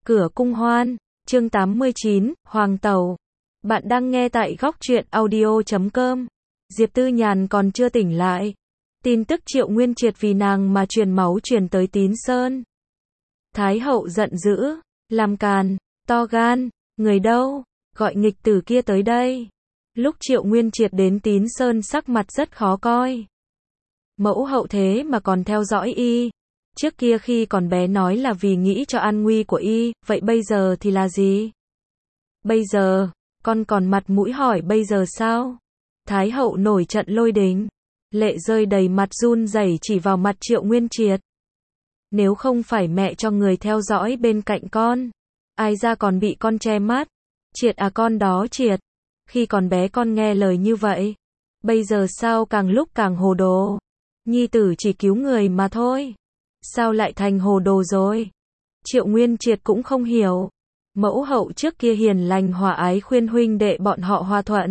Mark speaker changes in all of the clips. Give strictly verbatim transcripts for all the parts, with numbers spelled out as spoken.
Speaker 1: Cửa cung hoan, chương tám mươi chín, Hoàng Tẩu. Bạn đang nghe tại góc truyện audio chấm com. Diệp Tư Nhàn còn chưa tỉnh lại. Tin tức Triệu Nguyên Triệt vì nàng mà truyền máu truyền tới Tín Sơn. Thái hậu giận dữ, làm càn, to gan, người đâu, gọi nghịch tử kia tới đây. Lúc Triệu Nguyên Triệt đến Tín Sơn sắc mặt rất khó coi. Mẫu hậu thế mà còn theo dõi y. Trước kia khi còn bé nói là vì nghĩ cho an nguy của y, vậy bây giờ thì là gì? Bây giờ, con còn mặt mũi hỏi bây giờ sao? Thái hậu nổi trận lôi đình, lệ rơi đầy mặt run rẩy chỉ vào mặt Triệu Nguyên Triệt. Nếu không phải mẹ cho người theo dõi bên cạnh con, ai ra còn bị con che mắt? Triệt à con đó Triệt, khi còn bé con nghe lời như vậy, bây giờ sao càng lúc càng hồ đồ? Nhi tử chỉ cứu người mà thôi. Sao lại thành hồ đồ rồi? Triệu Nguyên Triệt cũng không hiểu. Mẫu hậu trước kia hiền lành hòa ái khuyên huynh đệ bọn họ hòa thuận.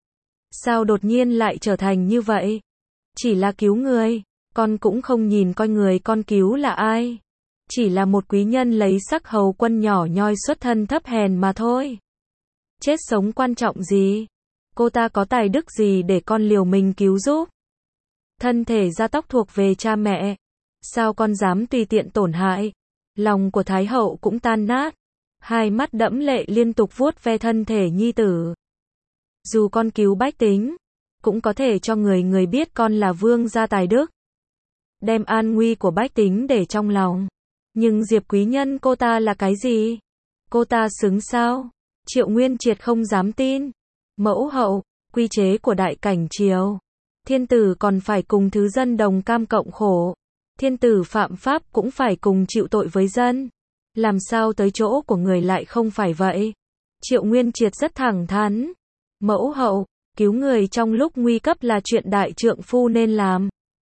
Speaker 1: Sao đột nhiên lại trở thành như vậy? Chỉ là cứu người, con cũng không nhìn coi người con cứu là ai. Chỉ là một quý nhân lấy sắc hầu quân nhỏ nhoi xuất thân thấp hèn mà thôi. Chết sống quan trọng gì? Cô ta có tài đức gì để con liều mình cứu giúp? Thân thể da tóc thuộc về cha mẹ. Sao con dám tùy tiện tổn hại? Lòng của Thái hậu cũng tan nát. Hai mắt đẫm lệ liên tục vuốt ve thân thể nhi tử. Dù con cứu bách tính, cũng có thể cho người người biết con là vương gia tài đức. Đem an nguy của bách tính để trong lòng. Nhưng Diệp quý nhân cô ta là cái gì? Cô ta xứng sao? Triệu Nguyên Triệt không dám tin. Mẫu hậu, quy chế của đại cảnh triều. Thiên tử còn phải cùng thứ dân đồng cam cộng khổ. Thiên tử phạm pháp cũng phải cùng chịu tội với dân. Làm sao tới chỗ của người lại không phải vậy? Triệu Nguyên Triệt rất thẳng thắn. Mẫu hậu, cứu người trong lúc nguy cấp là chuyện đại trượng phu nên làm.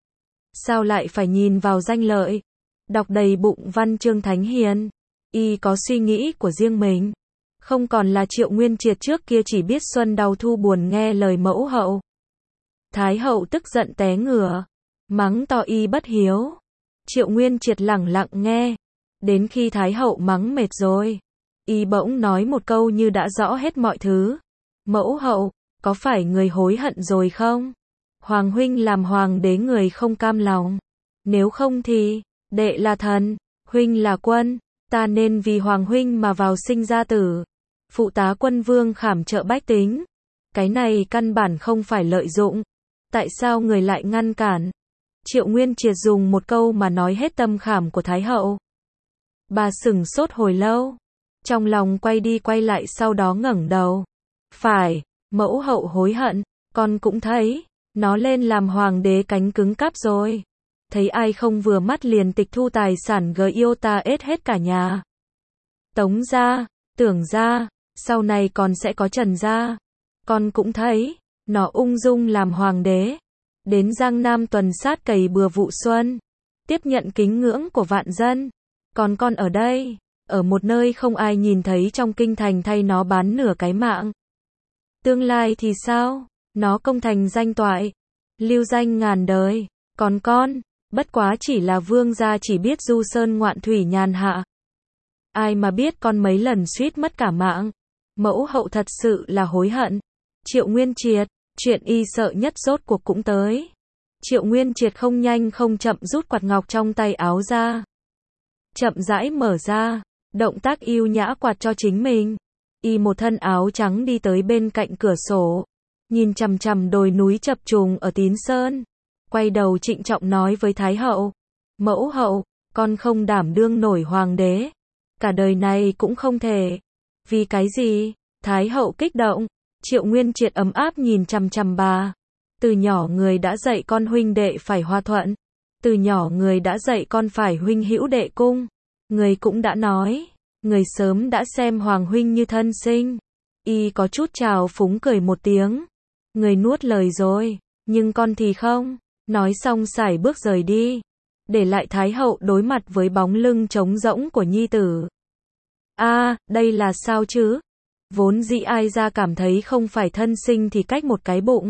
Speaker 1: Sao lại phải nhìn vào danh lợi? Đọc đầy bụng văn chương thánh hiền. Y có suy nghĩ của riêng mình. Không còn là Triệu Nguyên Triệt trước kia chỉ biết xuân đau thu buồn nghe lời mẫu hậu. Thái hậu tức giận té ngửa. Mắng to y bất hiếu. Triệu Nguyên Triệt lẳng lặng nghe. Đến khi Thái hậu mắng mệt rồi, y bỗng nói một câu như đã rõ hết mọi thứ. Mẫu hậu, có phải người hối hận rồi không? Hoàng huynh làm hoàng đế người không cam lòng. Nếu không thì, đệ là thần, huynh là quân, ta nên vì hoàng huynh mà vào sinh ra tử. Phụ tá quân vương khảm trợ bách tính. Cái này căn bản không phải lợi dụng. Tại sao người lại ngăn cản? Triệu Nguyên Triệt dùng một câu mà nói hết tâm khảm của Thái hậu. Bà sửng sốt hồi lâu, trong lòng quay đi quay lại sau đó ngẩng đầu. Phải, mẫu hậu hối hận, con cũng thấy, nó lên làm hoàng đế cánh cứng cáp rồi. Thấy ai không vừa mắt liền tịch thu tài sản gờ yêu ta ết hết cả nhà. Tống gia, Tưởng gia, sau này còn sẽ có Trần gia. Con cũng thấy, nó ung dung làm hoàng đế. Đến Giang Nam tuần sát cày bừa vụ xuân, tiếp nhận kính ngưỡng của vạn dân. Còn con ở đây, ở một nơi không ai nhìn thấy trong kinh thành thay nó bán nửa cái mạng. Tương lai thì sao? Nó công thành danh toại, lưu danh ngàn đời. Còn con, bất quá chỉ là vương gia chỉ biết du sơn ngoạn thủy nhàn hạ. Ai mà biết con mấy lần suýt mất cả mạng. Mẫu hậu thật sự là hối hận. Triệu Nguyên Triệt, chuyện y sợ nhất rốt cuộc cũng tới. Triệu Nguyên Triệt không nhanh không chậm rút quạt ngọc trong tay áo ra. Chậm rãi mở ra, động tác yêu nhã quạt cho chính mình. Y một thân áo trắng đi tới bên cạnh cửa sổ, nhìn chằm chằm đồi núi chập trùng ở Tín Sơn. Quay đầu trịnh trọng nói với Thái hậu. Mẫu hậu, con không đảm đương nổi hoàng đế. Cả đời này cũng không thể. Vì cái gì? Thái hậu kích động. Triệu Nguyên Triệt ấm áp nhìn chằm chằm bà. Từ nhỏ người đã dạy con huynh đệ phải hòa thuận. Từ nhỏ người đã dạy con phải huynh hữu đệ cung. Người cũng đã nói, người sớm đã xem hoàng huynh như thân sinh. Y có chút trào phúng cười một tiếng. Người nuốt lời rồi, nhưng con thì không. Nói xong sải bước rời đi, để lại Thái hậu đối mặt với bóng lưng trống rỗng của nhi tử. A, à, đây là sao chứ? Vốn dĩ ai ra cảm thấy không phải thân sinh thì cách một cái bụng.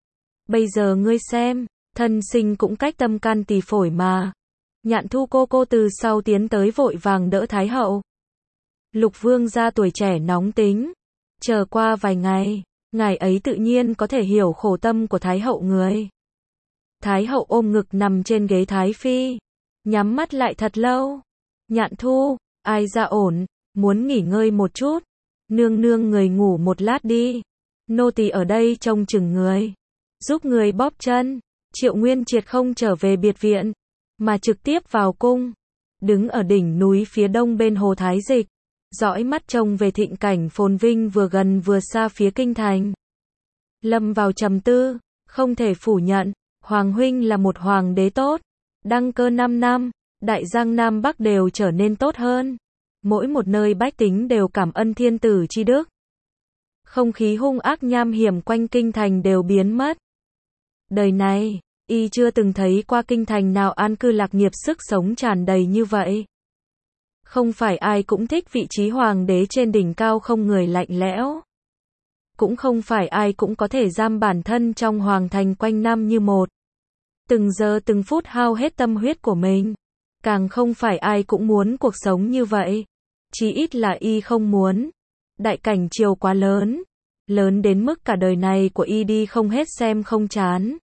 Speaker 1: Bây giờ ngươi xem, thân sinh cũng cách tâm can tỳ phổi mà. Nhạn Thu cô cô từ sau tiến tới vội vàng đỡ Thái hậu. Lục vương gia tuổi trẻ nóng tính. Chờ qua vài ngày, ngài ấy tự nhiên có thể hiểu khổ tâm của Thái hậu người. Thái hậu ôm ngực nằm trên ghế Thái phi, nhắm mắt lại thật lâu. Nhạn Thu, ai ra ổn, muốn nghỉ ngơi một chút. Nương nương người ngủ một lát đi. Nô tỳ ở đây trông chừng người, giúp người bóp chân. Triệu Nguyên Triệt không trở về biệt viện, mà trực tiếp vào cung. Đứng ở đỉnh núi phía đông bên hồ Thái Dịch, dõi mắt trông về thịnh cảnh phồn vinh vừa gần vừa xa phía kinh thành. Lâm vào trầm tư, không thể phủ nhận, Hoàng huynh là một hoàng đế tốt. Đăng cơ năm năm, đại giang Nam Bắc đều trở nên tốt hơn. Mỗi một nơi bách tính đều cảm ơn thiên tử chi đức. Không khí hung ác nham hiểm quanh kinh thành đều biến mất. Đời này, y chưa từng thấy qua kinh thành nào an cư lạc nghiệp sức sống tràn đầy như vậy. Không phải ai cũng thích vị trí hoàng đế trên đỉnh cao không người lạnh lẽo. Cũng không phải ai cũng có thể giam bản thân trong hoàng thành quanh năm như một. Từng giờ từng phút hao hết tâm huyết của mình. Càng không phải ai cũng muốn cuộc sống như vậy. Chí ít là y không muốn. Đại cảnh triều quá lớn. Lớn đến mức cả đời này của y đi không hết xem không chán.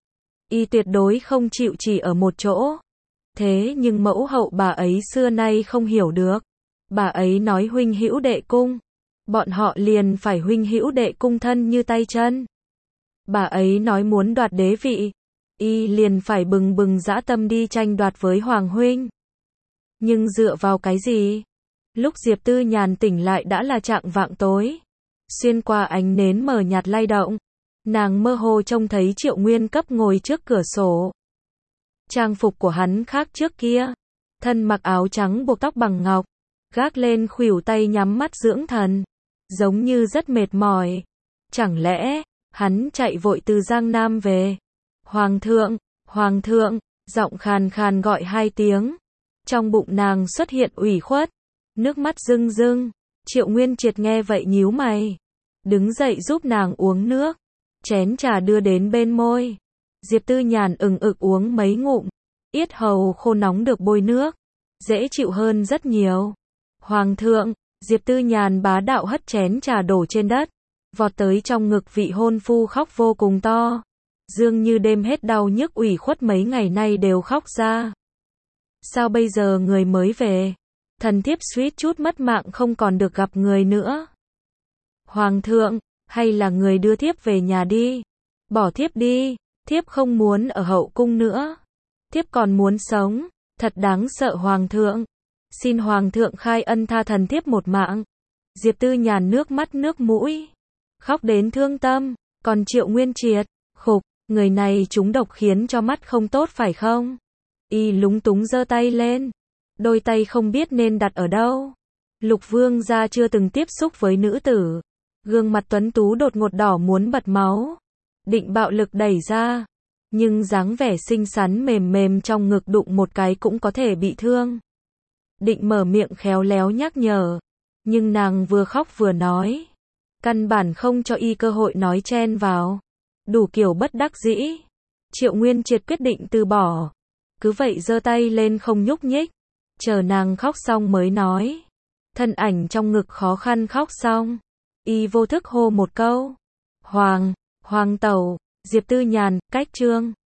Speaker 1: Y tuyệt đối không chịu chỉ ở một chỗ. Thế nhưng mẫu hậu bà ấy xưa nay không hiểu được. Bà ấy nói huynh hữu đệ cung. Bọn họ liền phải huynh hữu đệ cung thân như tay chân. Bà ấy nói muốn đoạt đế vị. Y liền phải bừng bừng dã tâm đi tranh đoạt với Hoàng huynh. Nhưng dựa vào cái gì? Lúc Diệp Tư Nhàn tỉnh lại đã là trạng vạng tối. Xuyên qua ánh nến mờ nhạt lay động. Nàng mơ hồ trông thấy Triệu Nguyên Cấp ngồi trước cửa sổ. Trang phục của hắn khác trước kia. Thân mặc áo trắng buộc tóc bằng ngọc. Gác lên khuỷu tay nhắm mắt dưỡng thần. Giống như rất mệt mỏi. Chẳng lẽ, hắn chạy vội từ Giang Nam về. Hoàng thượng, Hoàng thượng, giọng khàn khàn gọi hai tiếng. Trong bụng nàng xuất hiện ủy khuất. Nước mắt rưng rưng. Triệu Nguyên Triệt nghe vậy nhíu mày. Đứng dậy giúp nàng uống nước. Chén trà đưa đến bên môi. Diệp Tư Nhàn ừng ực uống mấy ngụm. Yết hầu khô nóng được bôi nước. Dễ chịu hơn rất nhiều. Hoàng thượng, Diệp Tư Nhàn bá đạo hất chén trà đổ trên đất. Vọt tới trong ngực vị hôn phu khóc vô cùng to. Dường như đêm hết đau nhức ủy khuất mấy ngày nay đều khóc ra. Sao bây giờ người mới về? Thần thiếp suýt chút mất mạng không còn được gặp người nữa. Hoàng thượng, hay là người đưa thiếp về nhà đi. Bỏ thiếp đi, thiếp không muốn ở hậu cung nữa. Thiếp còn muốn sống, thật đáng sợ Hoàng thượng. Xin Hoàng thượng khai ân tha thần thiếp một mạng. Diệp Tư Nhàn nước mắt nước mũi. Khóc đến thương tâm, còn Triệu Nguyên Triệt, khục, người này trúng độc khiến cho mắt không tốt phải không? Y lúng túng giơ tay lên. Đôi tay không biết nên đặt ở đâu. Lục vương gia chưa từng tiếp xúc với nữ tử. Gương mặt tuấn tú đột ngột đỏ muốn bật máu. Định bạo lực đẩy ra. Nhưng dáng vẻ xinh xắn mềm mềm trong ngực đụng một cái cũng có thể bị thương. Định mở miệng khéo léo nhắc nhở. Nhưng nàng vừa khóc vừa nói. Căn bản không cho y cơ hội nói chen vào. Đủ kiểu bất đắc dĩ. Triệu Nguyên Triệt quyết định từ bỏ. Cứ vậy giơ tay lên không nhúc nhích. Chờ nàng khóc xong mới nói. Thân ảnh trong ngực khó khăn khóc xong. Y vô thức hô một câu. Hoàng, Hoàng tẩu, Diệp Tư Nhàn, cách chương.